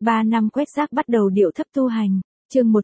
3 năm quét rác bắt đầu điệu thấp tu hành. Chương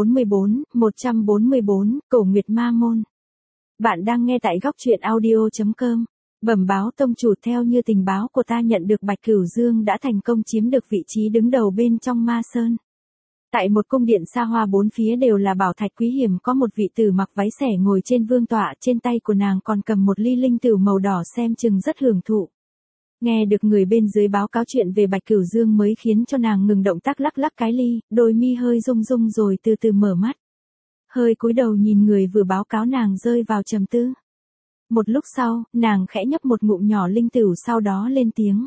144, Cổ Nguyệt Ma Môn. Bạn đang nghe tại góc truyện audio.com. Bẩm báo tông chủ, theo như tình báo của ta nhận được, Bạch Cửu Dương đã thành công chiếm được vị trí đứng đầu bên trong Ma Sơn. Tại một cung điện xa hoa, bốn phía đều là bảo thạch quý hiếm, có một vị tử mặc váy xẻ ngồi trên vương tọa, trên tay của nàng còn cầm một ly linh tửu màu đỏ, xem chừng rất hưởng thụ. Nghe được người bên dưới báo cáo chuyện về Bạch Cửu Dương mới khiến cho nàng ngừng động tác, lắc lắc cái ly, đôi mi hơi rung rung rồi từ từ mở mắt. Hơi cúi đầu nhìn người vừa báo cáo, nàng rơi vào trầm tư. Một lúc sau, nàng khẽ nhấp một ngụm nhỏ linh tửu, sau đó lên tiếng.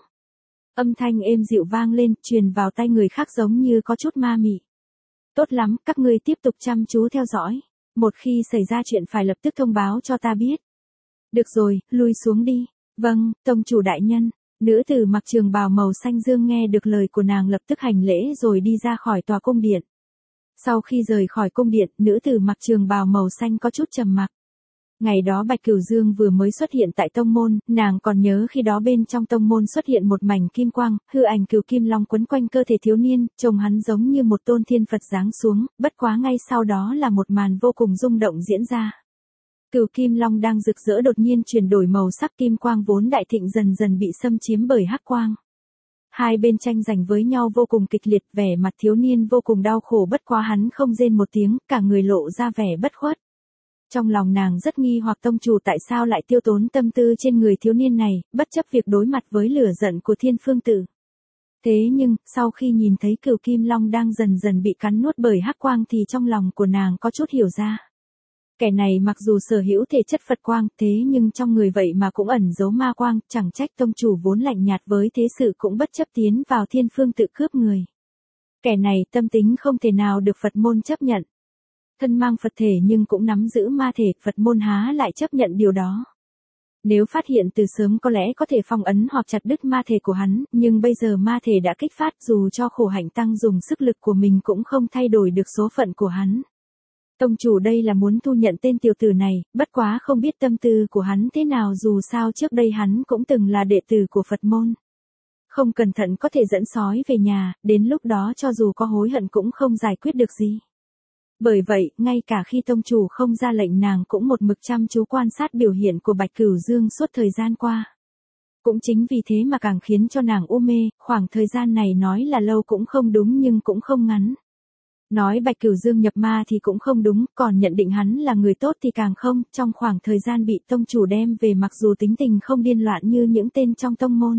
Âm thanh êm dịu vang lên, truyền vào tai người khác giống như có chút ma mị. Tốt lắm, các ngươi tiếp tục chăm chú theo dõi. Một khi xảy ra chuyện phải lập tức thông báo cho ta biết. Được rồi, lui xuống đi. Vâng, tông chủ đại nhân. Nữ tử mặc trường bào màu xanh dương nghe được lời của nàng lập tức hành lễ rồi đi ra khỏi tòa cung điện. Sau khi rời khỏi cung điện, nữ tử mặc trường bào màu xanh có chút trầm mặc. Ngày đó Bạch Cửu Dương vừa mới xuất hiện tại tông môn, nàng còn nhớ khi đó bên trong tông môn xuất hiện một mảnh kim quang, hư ảnh cửu kim long quấn quanh cơ thể thiếu niên, trông hắn giống như một tôn thiên Phật giáng xuống, bất quá ngay sau đó là một màn vô cùng rung động diễn ra. Cửu kim long đang rực rỡ đột nhiên chuyển đổi màu sắc, kim quang vốn đại thịnh dần dần bị xâm chiếm bởi hắc quang. Hai bên tranh giành với nhau vô cùng kịch liệt, vẻ mặt thiếu niên vô cùng đau khổ, bất quá hắn không rên một tiếng, cả người lộ ra vẻ bất khuất. Trong lòng nàng rất nghi hoặc tông chủ tại sao lại tiêu tốn tâm tư trên người thiếu niên này, bất chấp việc đối mặt với lửa giận của Thiên Phương Tử. Thế nhưng, sau khi nhìn thấy cửu kim long đang dần dần bị cắn nuốt bởi hắc quang thì trong lòng của nàng có chút hiểu ra. Kẻ này mặc dù sở hữu thể chất Phật quang, thế nhưng trong người vậy mà cũng ẩn giấu ma quang, chẳng trách tông chủ vốn lạnh nhạt với thế sự cũng bất chấp tiến vào Thiên Phương Tự cướp người. Kẻ này tâm tính không thể nào được Phật môn chấp nhận. Thân mang Phật thể nhưng cũng nắm giữ ma thể, Phật môn há lại chấp nhận điều đó. Nếu phát hiện từ sớm có lẽ có thể phong ấn hoặc chặt đứt ma thể của hắn, nhưng bây giờ ma thể đã kích phát, dù cho khổ hạnh tăng dùng sức lực của mình cũng không thay đổi được số phận của hắn. Tông chủ đây là muốn thu nhận tên tiểu tử này, bất quá không biết tâm tư của hắn thế nào, dù sao trước đây hắn cũng từng là đệ tử của Phật môn. Không cẩn thận có thể dẫn sói về nhà, đến lúc đó cho dù có hối hận cũng không giải quyết được gì. Bởi vậy, ngay cả khi tông chủ không ra lệnh, nàng cũng một mực chăm chú quan sát biểu hiện của Bạch Cửu Dương suốt thời gian qua. Cũng chính vì thế mà càng khiến cho nàng u mê, khoảng thời gian này nói là lâu cũng không đúng nhưng cũng không ngắn. Nói Bạch Cửu Dương nhập ma thì cũng không đúng, còn nhận định hắn là người tốt thì càng không, trong khoảng thời gian bị tông chủ đem về mặc dù tính tình không điên loạn như những tên trong tông môn.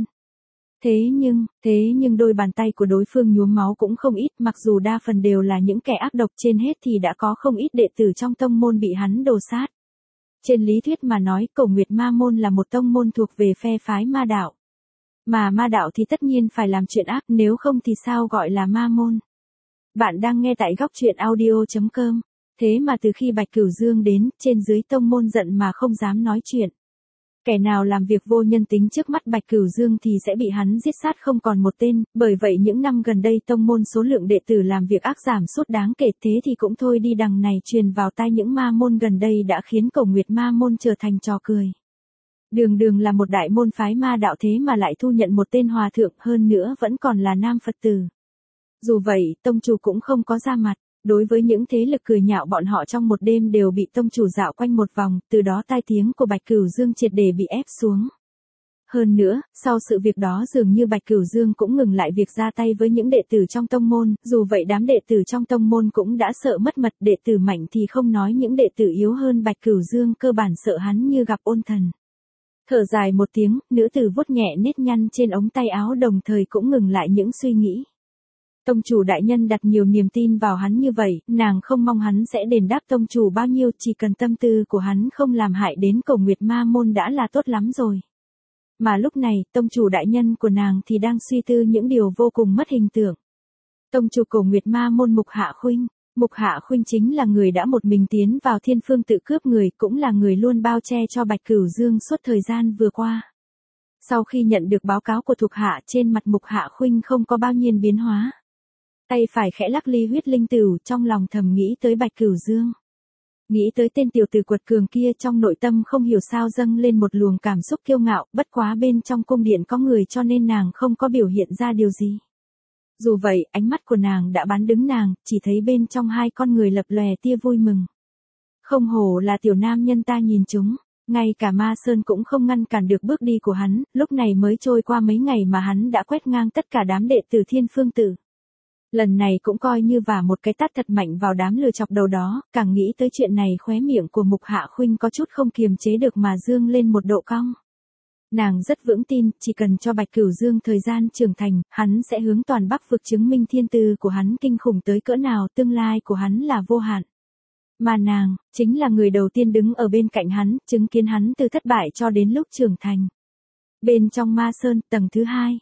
Thế nhưng đôi bàn tay của đối phương nhuốm máu cũng không ít, mặc dù đa phần đều là những kẻ ác độc, trên hết thì đã có không ít đệ tử trong tông môn bị hắn đồ sát. Trên lý thuyết mà nói, Cổ Nguyệt Ma Môn là một tông môn thuộc về phe phái ma đạo. Mà ma đạo thì tất nhiên phải làm chuyện ác, nếu không thì sao gọi là ma môn. Bạn đang nghe tại góc truyện audio.com. Thế mà từ khi Bạch Cửu Dương đến, trên dưới tông môn giận mà không dám nói chuyện. Kẻ nào làm việc vô nhân tính trước mắt Bạch Cửu Dương thì sẽ bị hắn giết sát không còn một tên, bởi vậy những năm gần đây tông môn số lượng đệ tử làm việc ác giảm sút đáng kể, thế thì cũng thôi đi, đằng này truyền vào tai những ma môn gần đây đã khiến Cổ Nguyệt Ma Môn trở thành trò cười. Đường đường là một đại môn phái ma đạo thế mà lại thu nhận một tên hòa thượng, hơn nữa vẫn còn là nam Phật tử. Dù vậy, tông chủ cũng không có ra mặt. Đối với những thế lực cười nhạo bọn họ trong một đêm đều bị tông chủ dạo quanh một vòng, từ đó tai tiếng của Bạch Cửu Dương triệt để bị ép xuống. Hơn nữa, sau sự việc đó dường như Bạch Cửu Dương cũng ngừng lại việc ra tay với những đệ tử trong tông môn, dù vậy đám đệ tử trong tông môn cũng đã sợ mất mật, đệ tử mạnh thì không nói, những đệ tử yếu hơn Bạch Cửu Dương cơ bản sợ hắn như gặp ôn thần. Thở dài một tiếng, nữ tử vuốt nhẹ nếp nhăn trên ống tay áo, đồng thời cũng ngừng lại những suy nghĩ. Tông chủ đại nhân đặt nhiều niềm tin vào hắn như vậy, nàng không mong hắn sẽ đền đáp tông chủ bao nhiêu, chỉ cần tâm tư của hắn không làm hại đến Cổ Nguyệt Ma Môn đã là tốt lắm rồi. Mà lúc này, tông chủ đại nhân của nàng thì đang suy tư những điều vô cùng mất hình tượng. Tông chủ Cổ Nguyệt Ma Môn Mục Hạ Khuynh. Mục Hạ Khuynh chính là người đã một mình tiến vào Thiên Phương Tự cướp người, cũng là người luôn bao che cho Bạch Cửu Dương suốt thời gian vừa qua. Sau khi nhận được báo cáo của thuộc hạ, trên mặt Mục Hạ Khuynh không có bao nhiêu biến hóa. Tay phải khẽ lắc ly huyết linh tửu, trong lòng thầm nghĩ tới Bạch Cửu Dương. Nghĩ tới tên tiểu tử quật cường kia, trong nội tâm không hiểu sao dâng lên một luồng cảm xúc kiêu ngạo, bất quá bên trong cung điện có người cho nên nàng không có biểu hiện ra điều gì. Dù vậy, ánh mắt của nàng đã bán đứng nàng, chỉ thấy bên trong hai con người lập lòe tia vui mừng. Không hổ là tiểu nam nhân ta nhìn chúng, ngay cả Ma Sơn cũng không ngăn cản được bước đi của hắn, lúc này mới trôi qua mấy ngày mà hắn đã quét ngang tất cả đám đệ tử Thiên Phương Tử. Lần này cũng coi như vả một cái tát thật mạnh vào đám lừa chọc đầu đó, càng nghĩ tới chuyện này khóe miệng của Mục Hạ Khuynh có chút không kiềm chế được mà dương lên một độ cong. Nàng rất vững tin, chỉ cần cho Bạch Cửu Dương thời gian trưởng thành, hắn sẽ hướng toàn Bắc vực chứng minh thiên tư của hắn kinh khủng tới cỡ nào, tương lai của hắn là vô hạn. Mà nàng, chính là người đầu tiên đứng ở bên cạnh hắn, chứng kiến hắn từ thất bại cho đến lúc trưởng thành. Bên trong Ma Sơn, tầng thứ 2,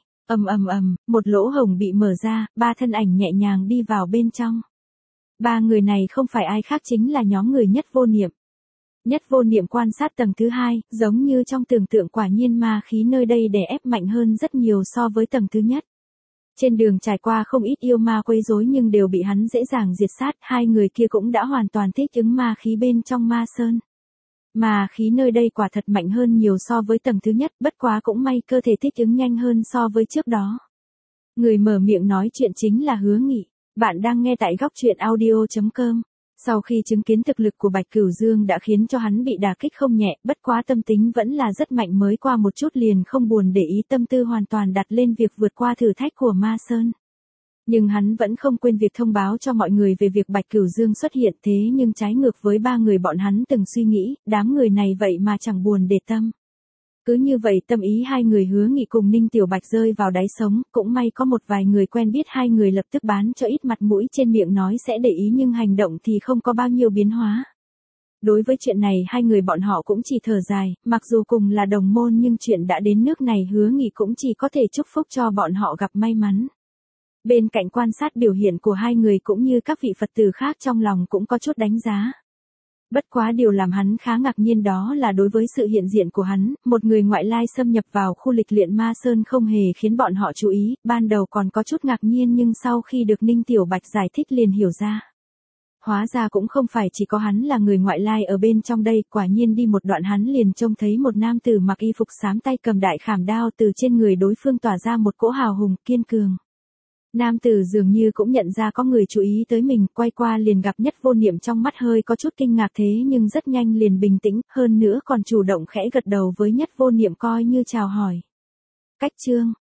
một lỗ hổng bị mở ra, ba thân ảnh nhẹ nhàng đi vào bên trong. Ba người này không phải ai khác chính là nhóm người Nhất Vô Niệm. Nhất Vô Niệm quan sát tầng thứ 2, giống như trong tưởng tượng, quả nhiên ma khí nơi đây đè ép mạnh hơn rất nhiều so với tầng thứ nhất. Trên đường trải qua không ít yêu ma quấy rối nhưng đều bị hắn dễ dàng diệt sát, hai người kia cũng đã hoàn toàn thích ứng ma khí bên trong Ma Sơn. Ma khí nơi đây quả thật mạnh hơn nhiều so với tầng thứ nhất, bất quá cũng may cơ thể thích ứng nhanh hơn so với trước đó. Người mở miệng nói chuyện chính là Hứa Nghị. Bạn đang nghe tại góc truyện audio.com. Sau khi chứng kiến thực lực của Bạch Cửu Dương đã khiến cho hắn bị đả kích không nhẹ, bất quá tâm tính vẫn là rất mạnh, mới qua một chút liền không buồn để ý, tâm tư hoàn toàn đặt lên việc vượt qua thử thách của Ma Sơn. Nhưng hắn vẫn không quên việc thông báo cho mọi người về việc Bạch Cửu Dương xuất hiện, thế nhưng trái ngược với ba người bọn hắn từng suy nghĩ, đám người này vậy mà chẳng buồn để tâm. Cứ như vậy tâm ý hai người Hứa Nghị cùng Ninh Tiểu Bạch rơi vào đáy sống, cũng may có một vài người quen biết hai người lập tức bán cho ít mặt mũi, trên miệng nói sẽ để ý nhưng hành động thì không có bao nhiêu biến hóa. Đối với chuyện này hai người bọn họ cũng chỉ thở dài, mặc dù cùng là đồng môn nhưng chuyện đã đến nước này Hứa Nghị cũng chỉ có thể chúc phúc cho bọn họ gặp may mắn. Bên cạnh quan sát biểu hiện của hai người cũng như các vị Phật tử khác trong lòng cũng có chút đánh giá. Bất quá điều làm hắn khá ngạc nhiên đó là đối với sự hiện diện của hắn, một người ngoại lai xâm nhập vào khu lịch luyện Ma Sơn không hề khiến bọn họ chú ý, ban đầu còn có chút ngạc nhiên nhưng sau khi được Ninh Tiểu Bạch giải thích liền hiểu ra. Hóa ra cũng không phải chỉ có hắn là người ngoại lai ở bên trong đây, quả nhiên đi một đoạn hắn liền trông thấy một nam tử mặc y phục xám, tay cầm đại khảm đao, từ trên người đối phương tỏa ra một cỗ hào hùng, kiên cường. Nam tử dường như cũng nhận ra có người chú ý tới mình, quay qua liền gặp Nhất Vô Niệm, trong mắt hơi có chút kinh ngạc thế nhưng rất nhanh liền bình tĩnh, hơn nữa còn chủ động khẽ gật đầu với Nhất Vô Niệm coi như chào hỏi. Cách chương